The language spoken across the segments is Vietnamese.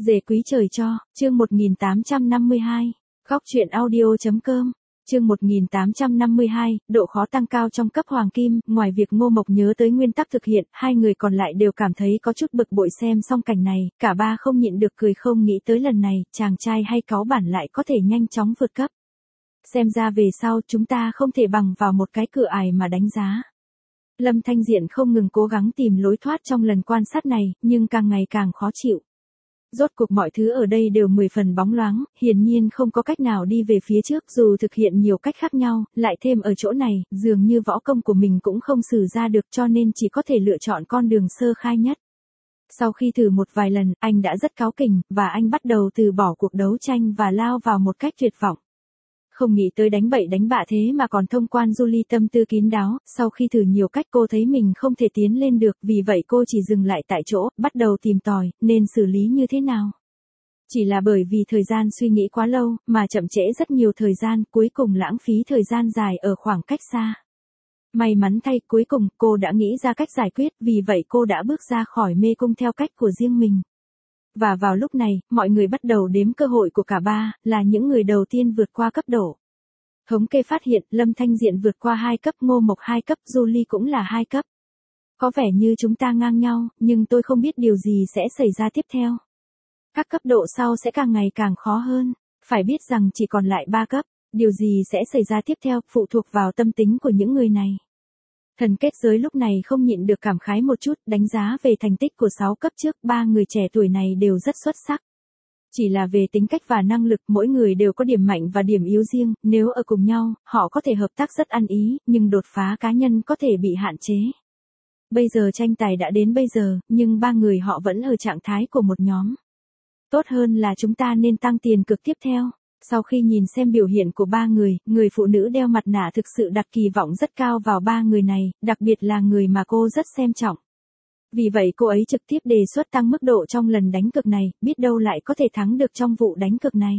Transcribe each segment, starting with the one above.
Dề quý trời cho, chương 1852. Góc truyện audio.com. Chương 1852, độ khó tăng cao trong cấp hoàng kim. Ngoài việc Ngô Mộc nhớ tới nguyên tắc thực hiện, hai người còn lại đều cảm thấy có chút bực bội. Xem xong cảnh này, cả ba không nhịn được cười, không nghĩ tới lần này, chàng trai hay cáu bản lại có thể nhanh chóng vượt cấp. Xem ra về sau chúng ta không thể bằng vào một cái cửa ải mà đánh giá. Lâm Thanh Diện không ngừng cố gắng tìm lối thoát trong lần quan sát này, nhưng càng ngày càng khó chịu. Rốt cuộc mọi thứ ở đây đều 10 phần bóng loáng, hiển nhiên không có cách nào đi về phía trước, dù thực hiện nhiều cách khác nhau, lại thêm ở chỗ này, dường như võ công của mình cũng không sử ra được, cho nên chỉ có thể lựa chọn con đường sơ khai nhất. Sau khi thử một vài lần, anh đã rất cáu kỉnh, và anh bắt đầu từ bỏ cuộc đấu tranh và lao vào một cách tuyệt vọng. Không nghĩ tới đánh bậy đánh bạ thế mà còn thông quan Julie tâm tư kín đáo, sau khi thử nhiều cách cô thấy mình không thể tiến lên được, vì vậy cô chỉ dừng lại tại chỗ, bắt đầu tìm tòi, nên xử lý như thế nào. Chỉ là bởi vì thời gian suy nghĩ quá lâu, mà chậm trễ rất nhiều thời gian, cuối cùng lãng phí thời gian dài ở khoảng cách xa. May mắn thay, cuối cùng, cô đã nghĩ ra cách giải quyết, vì vậy cô đã bước ra khỏi mê cung theo cách của riêng mình. Và vào lúc này, mọi người bắt đầu đếm cơ hội của cả ba, là những người đầu tiên vượt qua cấp độ. Thống kê phát hiện, Lâm Thanh Diện vượt qua 2 cấp, Ngô Mộc 2 cấp, Julie cũng là 2 cấp. Có vẻ như chúng ta ngang nhau, nhưng tôi không biết điều gì sẽ xảy ra tiếp theo. Các cấp độ sau sẽ càng ngày càng khó hơn, phải biết rằng chỉ còn lại 3 cấp, điều gì sẽ xảy ra tiếp theo phụ thuộc vào tâm tính của những người này. Thần kết giới lúc này không nhịn được cảm khái một chút, đánh giá về thành tích của 6 cấp trước, 3 người trẻ tuổi này đều rất xuất sắc. Chỉ là về tính cách và năng lực, mỗi người đều có điểm mạnh và điểm yếu riêng, nếu ở cùng nhau, họ có thể hợp tác rất ăn ý, nhưng đột phá cá nhân có thể bị hạn chế. Bây giờ tranh tài đã đến bây giờ, nhưng 3 người họ vẫn ở trạng thái của một nhóm. Tốt hơn là chúng ta nên tăng tiền cược tiếp theo. Sau khi nhìn xem biểu hiện của 3 người, người phụ nữ đeo mặt nạ thực sự đặt kỳ vọng rất cao vào 3 người này, đặc biệt là người mà cô rất xem trọng. Vì vậy cô ấy trực tiếp đề xuất tăng mức độ trong lần đánh cược này, biết đâu lại có thể thắng được trong vụ đánh cược này.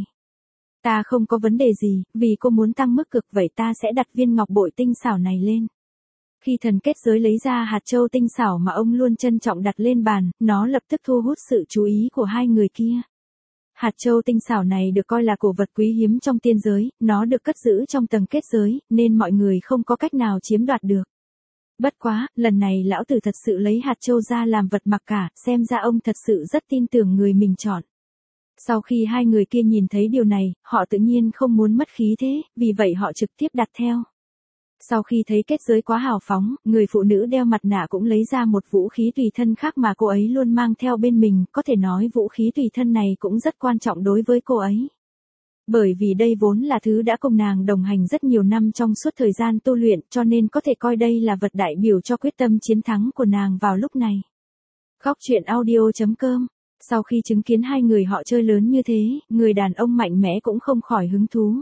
Ta không có vấn đề gì, vì cô muốn tăng mức cược, vậy ta sẽ đặt viên ngọc bội tinh xảo này lên. Khi thần kết giới lấy ra hạt châu tinh xảo mà ông luôn trân trọng đặt lên bàn, nó lập tức thu hút sự chú ý của hai người kia. Hạt châu tinh xảo này được coi là cổ vật quý hiếm trong tiên giới, nó được cất giữ trong tầng kết giới, nên mọi người không có cách nào chiếm đoạt được. Bất quá, lần này lão tử thật sự lấy hạt châu ra làm vật mặc cả, xem ra ông thật sự rất tin tưởng người mình chọn. Sau khi hai người kia nhìn thấy điều này, họ tự nhiên không muốn mất khí thế, vì vậy họ trực tiếp đặt theo. Sau khi thấy kết giới quá hào phóng, người phụ nữ đeo mặt nạ cũng lấy ra một vũ khí tùy thân khác mà cô ấy luôn mang theo bên mình, có thể nói vũ khí tùy thân này cũng rất quan trọng đối với cô ấy. Bởi vì đây vốn là thứ đã cùng nàng đồng hành rất nhiều năm trong suốt thời gian tu luyện, cho nên có thể coi đây là vật đại biểu cho quyết tâm chiến thắng của nàng vào lúc này. Góc truyện audio.com. Sau khi chứng kiến hai người họ chơi lớn như thế, người đàn ông mạnh mẽ cũng không khỏi hứng thú.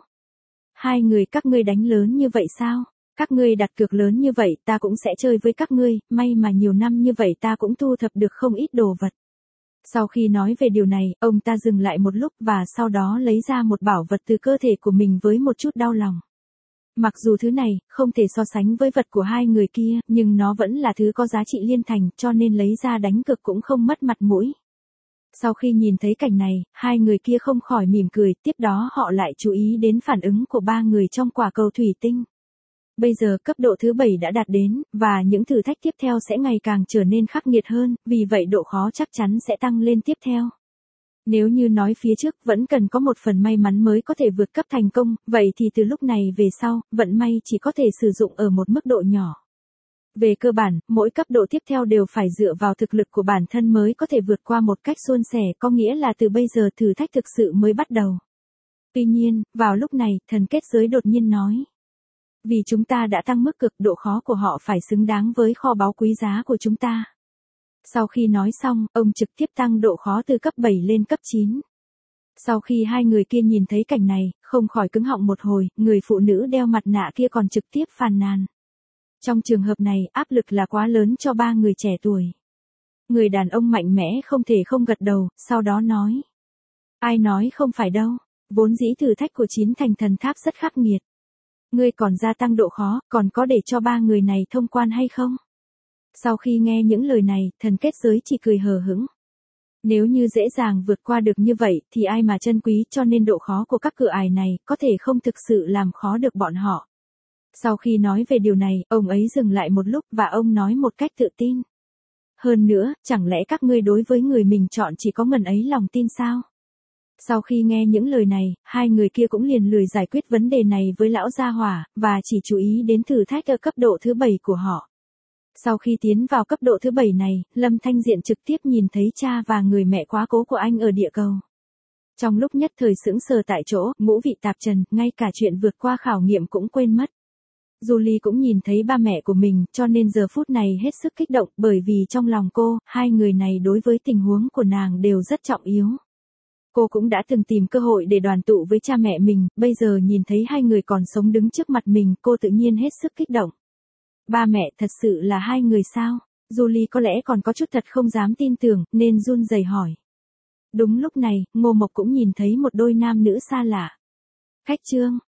Hai người các ngươi đánh lớn như vậy sao? Các ngươi đặt cược lớn như vậy, ta cũng sẽ chơi với các ngươi, may mà nhiều năm như vậy ta cũng thu thập được không ít đồ vật. Sau khi nói về điều này, ông ta dừng lại một lúc và sau đó lấy ra một bảo vật từ cơ thể của mình với một chút đau lòng. Mặc dù thứ này không thể so sánh với vật của hai người kia, nhưng nó vẫn là thứ có giá trị liên thành, cho nên lấy ra đánh cược cũng không mất mặt mũi. Sau khi nhìn thấy cảnh này, hai người kia không khỏi mỉm cười, tiếp đó họ lại chú ý đến phản ứng của 3 người trong quả cầu thủy tinh. Bây giờ cấp độ thứ 7 đã đạt đến, và những thử thách tiếp theo sẽ ngày càng trở nên khắc nghiệt hơn, vì vậy độ khó chắc chắn sẽ tăng lên tiếp theo. Nếu như nói phía trước vẫn cần có một phần may mắn mới có thể vượt cấp thành công, vậy thì từ lúc này về sau, vận may chỉ có thể sử dụng ở một mức độ nhỏ. Về cơ bản, mỗi cấp độ tiếp theo đều phải dựa vào thực lực của bản thân mới có thể vượt qua một cách suôn sẻ, có nghĩa là từ bây giờ thử thách thực sự mới bắt đầu. Tuy nhiên, vào lúc này, thần kết giới đột nhiên nói. Vì chúng ta đã tăng mức cực, độ khó của họ phải xứng đáng với kho báu quý giá của chúng ta. Sau khi nói xong, ông trực tiếp tăng độ khó từ cấp 7 lên cấp 9. Sau khi hai người kia nhìn thấy cảnh này, không khỏi cứng họng một hồi, người phụ nữ đeo mặt nạ kia còn trực tiếp phàn nàn. Trong trường hợp này, áp lực là quá lớn cho 3 người trẻ tuổi. Người đàn ông mạnh mẽ không thể không gật đầu, sau đó nói. Ai nói không phải đâu, vốn dĩ thử thách của 9 thành thần tháp rất khắc nghiệt. Ngươi còn gia tăng độ khó, còn có để cho 3 người này thông quan hay không? Sau khi nghe những lời này, thần kết giới chỉ cười hờ hững. Nếu như dễ dàng vượt qua được như vậy thì ai mà trân quý, cho nên độ khó của các cửa ải này có thể không thực sự làm khó được bọn họ. Sau khi nói về điều này, ông ấy dừng lại một lúc và ông nói một cách tự tin. Hơn nữa, chẳng lẽ các ngươi đối với người mình chọn chỉ có ngần ấy lòng tin sao? Sau khi nghe những lời này, hai người kia cũng liền lười giải quyết vấn đề này với lão gia hỏa, và chỉ chú ý đến thử thách ở cấp độ thứ 7 của họ. Sau khi tiến vào cấp độ thứ 7 này, Lâm Thanh Diện trực tiếp nhìn thấy cha và người mẹ quá cố của anh ở địa cầu. Trong lúc nhất thời sững sờ tại chỗ, ngũ vị tạp trần, ngay cả chuyện vượt qua khảo nghiệm cũng quên mất. Julie cũng nhìn thấy ba mẹ của mình, cho nên giờ phút này hết sức kích động, bởi vì trong lòng cô, hai người này đối với tình huống của nàng đều rất trọng yếu. Cô cũng đã từng tìm cơ hội để đoàn tụ với cha mẹ mình, bây giờ nhìn thấy hai người còn sống đứng trước mặt mình, cô tự nhiên hết sức kích động. Ba mẹ thật sự là hai người sao? Julie có lẽ còn có chút thật không dám tin tưởng, nên run rẩy hỏi. Đúng lúc này, Ngô Mộc cũng nhìn thấy một đôi nam nữ xa lạ. Khách Trương,